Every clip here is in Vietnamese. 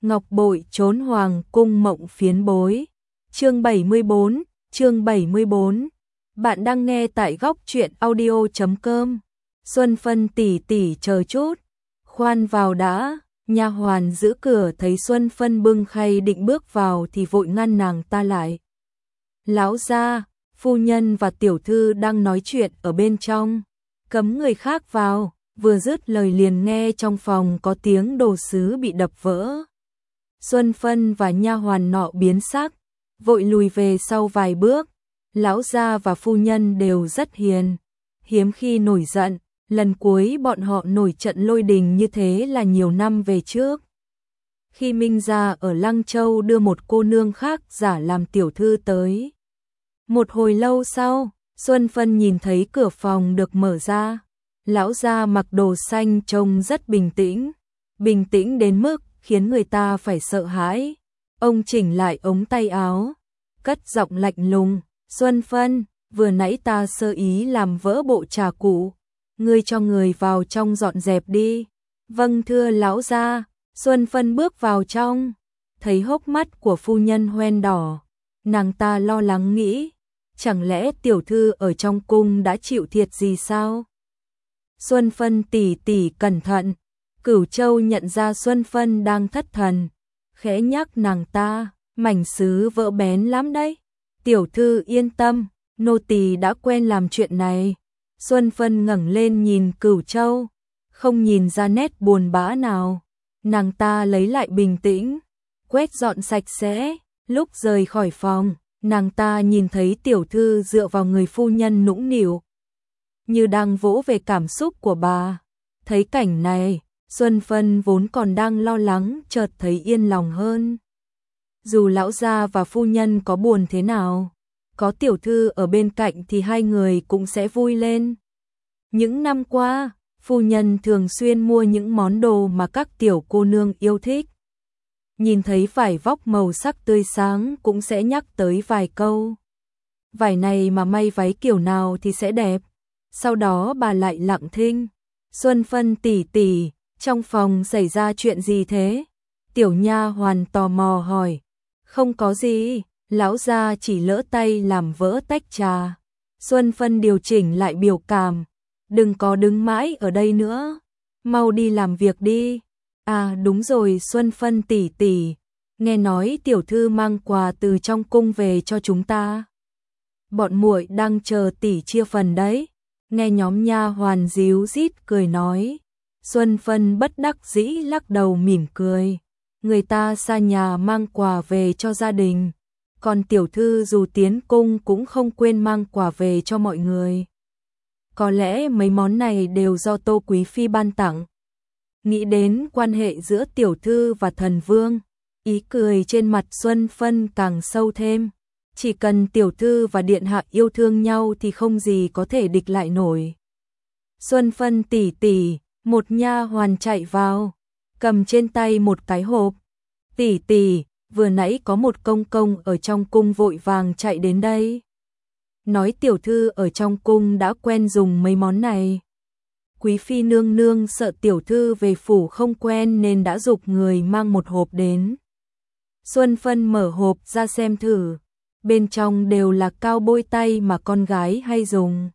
Ngọc bội trốn hoàng cung mộng phiến bối. Chương 74, chương 74. Bạn đang nghe tại góc truyện audio.com. Xuân Phân tỷ tỷ chờ chút, khoan vào đã. Nha hoàn giữ cửa thấy Xuân Phân bưng khay định bước vào thì vội ngăn nàng ta lại. Lão gia, phu nhân và tiểu thư đang nói chuyện ở bên trong, cấm người khác vào. Vừa dứt lời liền nghe trong phòng có tiếng đồ sứ bị đập vỡ. Xuân Phân và nha hoàn nọ biến sắc, vội lùi về sau vài bước. Lão gia và phu nhân đều rất hiền, hiếm khi nổi giận. Lần cuối bọn họ nổi trận lôi đình như thế là nhiều năm về trước. Khi Minh gia ở Lăng Châu đưa một cô nương khác giả làm tiểu thư tới. Một hồi lâu sau, Xuân Phân nhìn thấy cửa phòng được mở ra. Lão gia mặc đồ xanh trông rất bình tĩnh đến mức khiến người ta phải sợ hãi. Ông chỉnh lại ống tay áo, cất giọng lạnh lùng, "Xuân Phân, vừa nãy ta sơ ý làm vỡ bộ trà cũ, ngươi cho người vào trong dọn dẹp đi." "Vâng thưa lão gia." Xuân Phân bước vào trong, thấy hốc mắt của phu nhân hoen đỏ, nàng ta lo lắng nghĩ, chẳng lẽ tiểu thư ở trong cung đã chịu thiệt gì sao? "Xuân Phân tỷ tỷ cẩn thận." Cửu Châu nhận ra Xuân Phân đang thất thần, khẽ nhắc nàng ta, "Mảnh sứ vỡ bén lắm đấy." "Tiểu thư yên tâm, nô tỳ đã quen làm chuyện này." Xuân Phân ngẩng lên nhìn Cửu Châu, không nhìn ra nét buồn bã nào. Nàng ta lấy lại bình tĩnh, quét dọn sạch sẽ. Lúc rời khỏi phòng, nàng ta nhìn thấy tiểu thư dựa vào người phu nhân nũng nịu, như đang vỗ về cảm xúc của bà. Thấy cảnh này, Xuân Phân vốn còn đang lo lắng chợt thấy yên lòng hơn. Dù lão gia và phu nhân có buồn thế nào, có tiểu thư ở bên cạnh thì hai người cũng sẽ vui lên. Những năm qua, phu nhân thường xuyên mua những món đồ mà các tiểu cô nương yêu thích. Nhìn thấy vải vóc màu sắc tươi sáng cũng sẽ nhắc tới vài câu. "Vải này mà may váy kiểu nào thì sẽ đẹp." Sau đó bà lại lặng thinh. "Xuân Phân tỷ tỷ, trong phòng xảy ra chuyện gì thế?" Tiểu nha hoàn tò mò hỏi. "Không có gì." Lão gia chỉ lỡ tay làm vỡ tách trà. Xuân Phân điều chỉnh lại biểu cảm, "Đừng có đứng mãi ở đây nữa, mau đi làm việc đi." "À đúng rồi Xuân Phân tỷ tỷ, nghe nói tiểu thư mang quà từ trong cung về cho chúng ta. Bọn muội đang chờ tỷ chia phần đấy." Nghe nhóm nha hoàn díu dít cười nói, Xuân Phân bất đắc dĩ lắc đầu mỉm cười. Người ta xa nhà mang quà về cho gia đình, còn tiểu thư dù tiến cung cũng không quên mang quà về cho mọi người. Có lẽ mấy món này đều do Tô Quý Phi ban tặng. Nghĩ đến quan hệ giữa tiểu thư và thần vương, ý cười trên mặt Xuân Phân càng sâu thêm. Chỉ cần tiểu thư và điện hạ yêu thương nhau thì không gì có thể địch lại nổi. "Xuân Phân tỷ tỷ." Một nha hoàn chạy vào, cầm trên tay một cái hộp. "Tỷ tỷ, vừa nãy có một công công ở trong cung vội vàng chạy đến đây. Nói tiểu thư ở trong cung đã quen dùng mấy món này. Quý phi nương nương sợ tiểu thư về phủ không quen nên đã giục người mang một hộp đến." Xuân Phân mở hộp ra xem thử. Bên trong đều là cao bôi tay mà con gái hay dùng.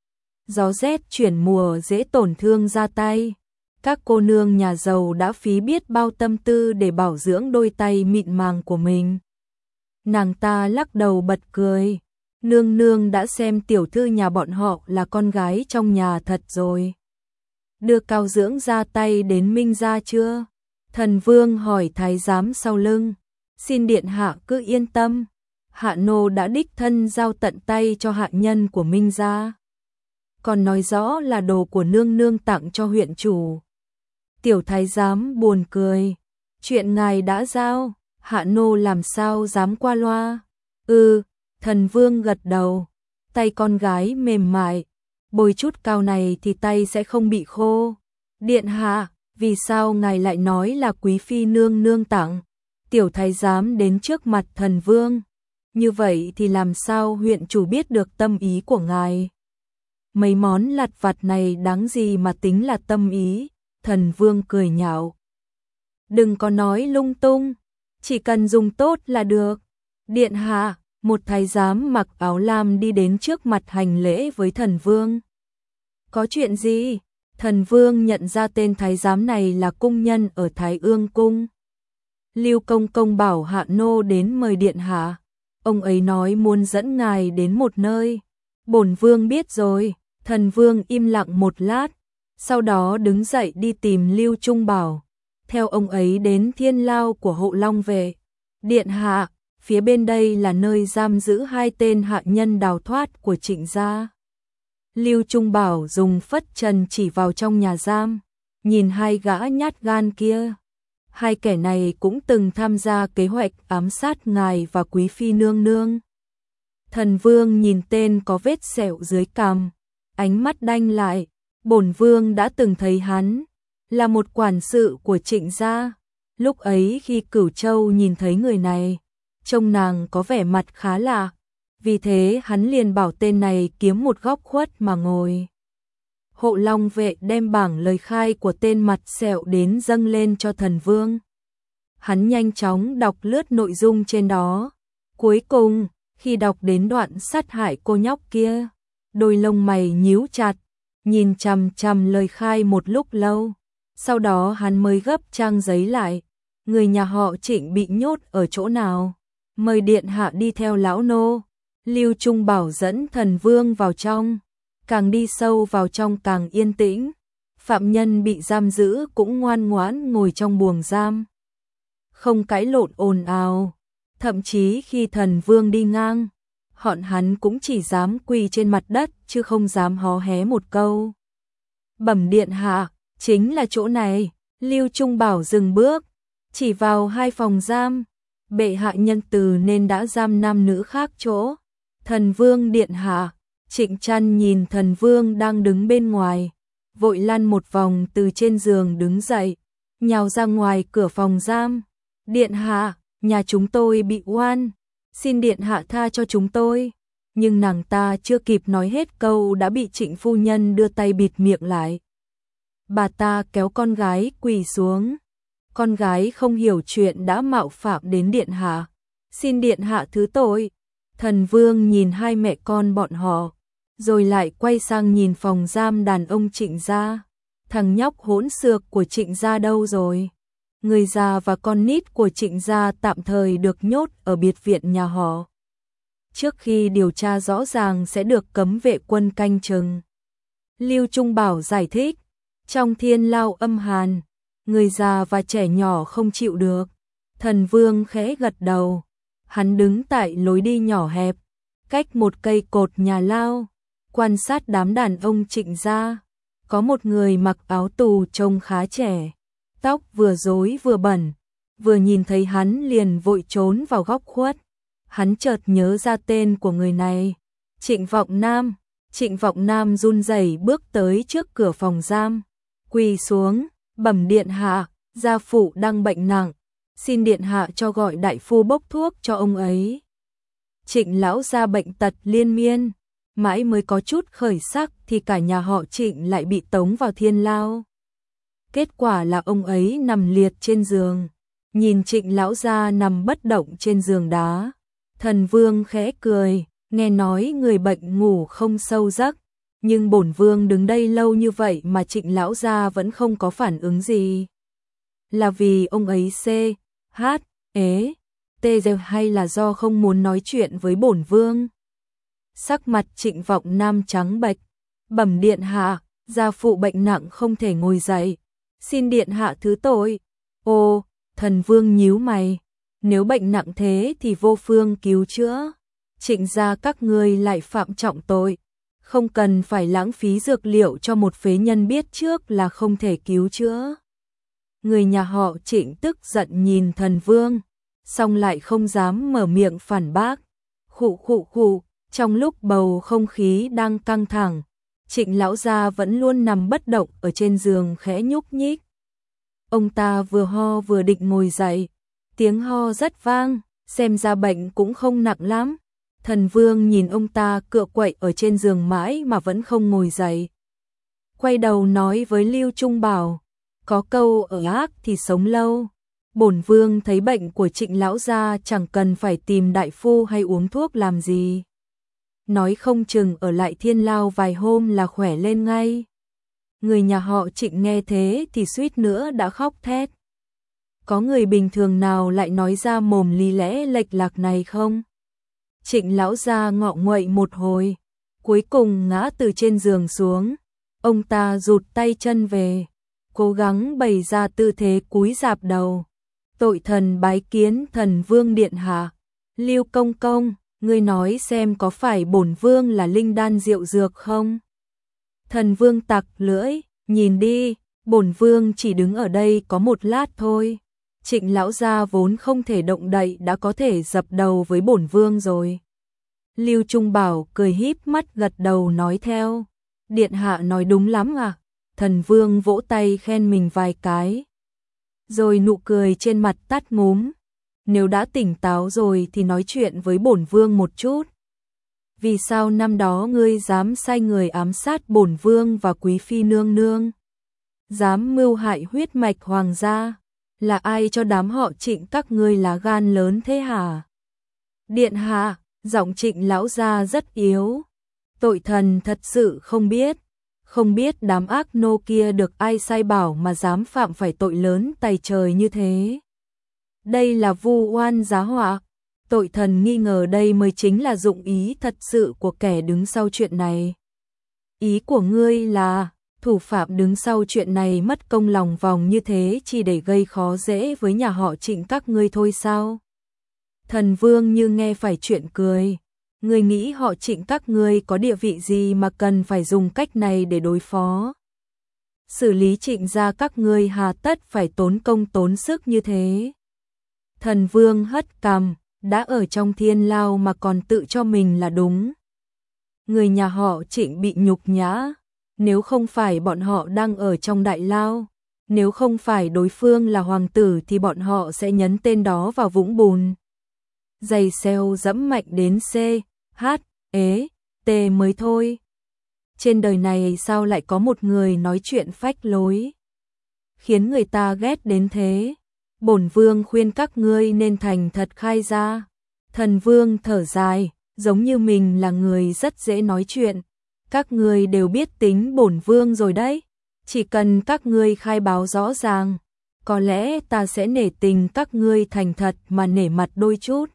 Gió rét chuyển mùa dễ tổn thương da tay. Các cô nương nhà giàu đã phí biết bao tâm tư để bảo dưỡng đôi tay mịn màng của mình. Nàng ta lắc đầu bật cười. "Nương nương đã xem tiểu thư nhà bọn họ là con gái trong nhà thật rồi. Đưa cao dưỡng da tay đến Minh gia chưa?" Thần vương hỏi thái giám sau lưng. "Xin điện hạ cứ yên tâm, hạ nô đã đích thân giao tận tay cho hạ nhân của Minh gia. Còn nói rõ là đồ của nương nương tặng cho huyện chủ." Tiểu thái giám buồn cười. "Chuyện ngài đã giao, hạ nô làm sao dám qua loa." Thần vương gật đầu. Tay con gái mềm mại, bôi chút cao này thì tay sẽ không bị khô. "Điện hạ, vì sao ngài lại nói là quý phi nương nương tặng?" Tiểu thái giám đến trước mặt thần vương. "Như vậy thì làm sao huyện chủ biết được tâm ý của ngài? Mấy món lặt vặt này đáng gì mà tính là tâm ý." Thần vương cười nhạo. đừng có nói lung tung, chỉ cần dùng tốt là được. Điện hạ, một thái giám mặc áo lam đi đến trước mặt hành lễ với thần vương. Có chuyện gì? Thần vương nhận ra tên thái giám này là cung nhân ở Thái Ương cung. Lưu công công bảo hạ nô đến mời điện hạ. Ông ấy nói muốn dẫn ngài đến một nơi. Bổn vương biết rồi. Thần vương im lặng một lát, sau đó đứng dậy đi tìm Lưu Trung Bảo, theo ông ấy đến thiên lao của Hộ Long vệ. Điện hạ, phía bên đây là nơi giam giữ hai tên hạ nhân đào thoát của Trịnh gia. Lưu Trung Bảo dùng phất trần chỉ vào trong nhà giam, nhìn hai gã nhát gan kia. Hai kẻ này cũng từng tham gia kế hoạch ám sát ngài và quý phi nương nương. Thần vương nhìn tên có vết sẹo dưới cằm, ánh mắt đanh lại. Bổn vương đã từng thấy hắn, là một quản sự của Trịnh gia. Lúc ấy khi Cửu Châu nhìn thấy người này, trông nàng có vẻ mặt khá lạ, vì thế hắn liền bảo tên này kiếm một góc khuất mà ngồi. Hộ Long vệ đem bảng lời khai của tên mặt sẹo đến dâng lên cho thần vương. Hắn nhanh chóng đọc lướt nội dung trên đó. Cuối cùng, khi đọc đến đoạn sát hại cô nhóc kia, đôi lông mày nhíu chặt, nhìn chằm chằm lời khai một lúc lâu. Sau đó hắn mới gấp trang giấy lại. Người nhà họ Trịnh bị nhốt ở chỗ nào? Mời điện hạ đi theo lão nô. Lưu Trung Bảo dẫn thần vương vào trong. Càng đi sâu vào trong càng yên tĩnh. Phạm nhân bị giam giữ cũng ngoan ngoãn ngồi trong buồng giam, không cãi lộn ồn ào. Thậm chí khi thần vương đi ngang, hắn cũng chỉ dám quỳ trên mặt đất chứ không dám hó hé một câu. Bẩm điện hạ, chính là chỗ này. Lưu Trung Bảo dừng bước, chỉ vào hai phòng giam. Bệ hạ nhân từ nên đã giam nam nữ khác chỗ. Thần vương điện hạ. Trịnh Trăn nhìn thần vương đang đứng bên ngoài, vội lăn một vòng từ trên giường đứng dậy, nhào ra ngoài cửa phòng giam. Điện hạ, nhà chúng tôi bị oan, xin điện hạ tha cho chúng tôi. Nhưng nàng ta chưa kịp nói hết câu đã bị Trịnh phu nhân đưa tay bịt miệng lại. Bà ta kéo con gái quỳ xuống. Con gái không hiểu chuyện đã mạo phạm đến điện hạ, xin điện hạ thứ tội. Thần vương nhìn hai mẹ con bọn họ, rồi lại quay sang nhìn phòng giam đàn ông Trịnh gia. Thằng nhóc hỗn xược của Trịnh gia đâu rồi? Người già và con nít của Trịnh gia tạm thời được nhốt ở biệt viện nhà họ. Trước khi điều tra rõ ràng sẽ được cấm vệ quân canh chừng. Lưu Trung Bảo giải thích, trong thiên lao âm hàn, người già và trẻ nhỏ không chịu được. Thần vương khẽ gật đầu, hắn đứng tại lối đi nhỏ hẹp, cách một cây cột nhà lao, quan sát đám đàn ông Trịnh gia. Có một người mặc áo tù trông khá trẻ, tóc vừa rối vừa bẩn, vừa nhìn thấy hắn liền vội trốn vào góc khuất. Hắn chợt nhớ ra tên của người này, Trịnh Vọng Nam. Trịnh Vọng Nam run rẩy bước tới trước cửa phòng giam, quỳ xuống, bẩm điện hạ, gia phụ đang bệnh nặng, xin điện hạ cho gọi đại phu bốc thuốc cho ông ấy. Trịnh lão gia bệnh tật liên miên, mãi mới có chút khởi sắc thì cả nhà họ Trịnh lại bị tống vào thiên lao. Kết quả là ông ấy nằm liệt trên giường, nhìn Trịnh lão gia nằm bất động trên giường đá. Thần vương khẽ cười, nghe nói người bệnh ngủ không sâu giấc, nhưng bổn vương đứng đây lâu như vậy mà Trịnh lão gia vẫn không có phản ứng gì. Là vì ông ấy TG hay là do không muốn nói chuyện với bổn vương? Sắc mặt Trịnh Vọng Nam trắng bệch, bẩm điện hạ, gia phụ bệnh nặng không thể ngồi dậy, xin điện hạ thứ tội. Ô, thần vương nhíu mày, nếu bệnh nặng thế thì vô phương cứu chữa. Trịnh gia các ngươi lại phạm trọng tội, không cần phải lãng phí dược liệu cho một phế nhân biết trước là không thể cứu chữa. Người nhà họ Trịnh tức giận nhìn thần vương, xong lại không dám mở miệng phản bác. Khụ khụ khụ, trong lúc bầu không khí đang căng thẳng, Trịnh lão gia vẫn luôn nằm bất động ở trên giường khẽ nhúc nhích. Ông ta vừa ho vừa định ngồi dậy, tiếng ho rất vang, xem ra bệnh cũng không nặng lắm. Thần vương nhìn ông ta cựa quậy ở trên giường mãi mà vẫn không ngồi dậy. Quay đầu nói với Lưu Trung Bảo, có câu ở ác thì sống lâu, Bổn vương thấy bệnh của Trịnh lão gia chẳng cần phải tìm đại phu hay uống thuốc làm gì. Nói không chừng ở lại Thiên Lao vài hôm là khỏe lên ngay. Người nhà họ Trịnh nghe thế thì suýt nữa đã khóc thét. Có người bình thường nào lại nói ra mồm lý lẽ lệch lạc này không? Trịnh lão gia ngọ nguậy một hồi, cuối cùng ngã từ trên giường xuống. Ông ta rụt tay chân về, cố gắng bày ra tư thế cúi rạp đầu. Tội thần bái kiến thần vương điện hạ. Lưu công công, ngươi nói xem có phải bổn vương là linh đan rượu dược không? Thần vương tặc lưỡi, nhìn đi, bổn vương chỉ đứng ở đây có một lát thôi. Trịnh lão gia vốn không thể động đậy đã có thể dập đầu với bổn vương rồi. Lưu Trung Bảo cười híp mắt gật đầu nói theo. Điện hạ nói đúng lắm à? Thần vương vỗ tay khen mình vài cái. Rồi nụ cười trên mặt tắt ngúm. Nếu đã tỉnh táo rồi thì nói chuyện với bổn vương một chút. Vì sao năm đó ngươi dám sai người ám sát bổn vương và quý phi nương nương? Dám mưu hại huyết mạch hoàng gia? Là ai cho đám họ Trịnh các ngươi lá gan lớn thế hả? Điện hạ, giọng Trịnh lão gia rất yếu. Tội thần thật sự không biết đám ác nô kia được ai sai bảo mà dám phạm phải tội lớn tày trời như thế. Đây là vu oan giá họa. Tội thần nghi ngờ đây mới chính là dụng ý thật sự của kẻ đứng sau chuyện này. Ý của ngươi là thủ phạm đứng sau chuyện này mất công lòng vòng như thế chỉ để gây khó dễ với nhà họ Trịnh các ngươi thôi sao? Thần vương như nghe phải chuyện cười. Ngươi nghĩ họ Trịnh các ngươi có địa vị gì mà cần phải dùng cách này để đối phó? Xử lý Trịnh gia các ngươi hà tất phải tốn công tốn sức như thế? Thần vương hất cằm, đã ở trong Thiên Lao mà còn tự cho mình là đúng. Người nhà họ Trịnh bị nhục nhã, nếu không phải bọn họ đang ở trong đại lao, nếu không phải đối phương là hoàng tử thì bọn họ sẽ nhấn tên đó vào vũng bùn. Giày xeo dẫm mạnh đến C, H, ế, T mới thôi. Trên đời này sao lại có một người nói chuyện phách lối, khiến người ta ghét đến thế? Bổn vương khuyên các ngươi nên thành thật khai ra. Thần vương thở dài, giống như mình là người rất dễ nói chuyện. Các ngươi đều biết tính bổn vương rồi đấy. Chỉ cần các ngươi khai báo rõ ràng, có lẽ ta sẽ nể tình các ngươi thành thật mà nể mặt đôi chút.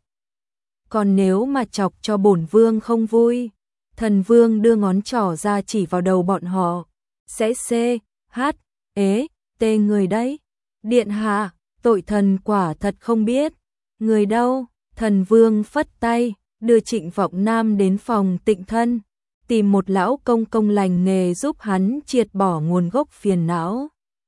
Còn nếu mà chọc cho bổn vương không vui, thần vương đưa ngón trỏ ra chỉ vào đầu bọn họ, sẽ C, H, ế, T người đấy. Điện hạ, tội thần quả thật không biết. Người đâu? Thần vương phất tay, đưa Trịnh Vọng Nam đến phòng tịnh thân, tìm một lão công công lành nghề giúp hắn triệt bỏ nguồn gốc phiền não.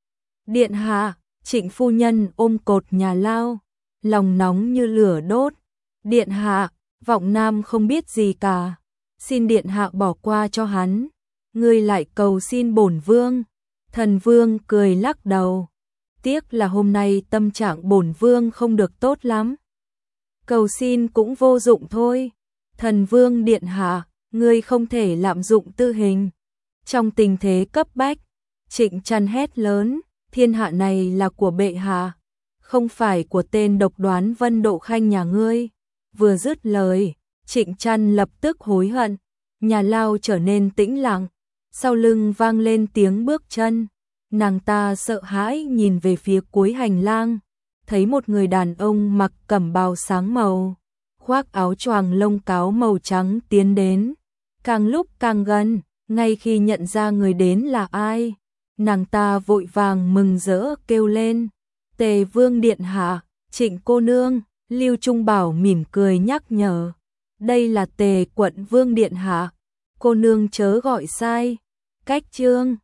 Điện hạ, Trịnh phu nhân ôm cột nhà lao, lòng nóng như lửa đốt. Điện hạ, Vọng Nam không biết gì cả, xin điện hạ bỏ qua cho hắn. Ngươi lại cầu xin bổn vương. Thần vương cười lắc đầu. Tiếc là hôm nay tâm trạng bổn vương không được tốt lắm. Cầu xin cũng vô dụng thôi. Thần vương điện hạ, ngươi không thể lạm dụng tư hình. Trong tình thế cấp bách, Trịnh Trăn hét lớn, thiên hạ này là của bệ hạ, không phải của tên độc đoán Vân Độ Khanh nhà ngươi. Vừa dứt lời, Trịnh Trăn lập tức hối hận. Nhà lao trở nên tĩnh lặng, sau lưng vang lên tiếng bước chân. Nàng ta sợ hãi nhìn về phía cuối hành lang, thấy một người đàn ông mặc cẩm bào sáng màu, khoác áo choàng lông cáo màu trắng tiến đến. Càng lúc càng gần, ngay khi nhận ra người đến là ai, nàng ta vội vàng mừng rỡ kêu lên, Tề Vương điện hạ, Trịnh cô nương. Lưu Trung Bảo mỉm cười nhắc nhở, đây là Tề quận vương điện hạ, cô nương chớ gọi sai. Cách chương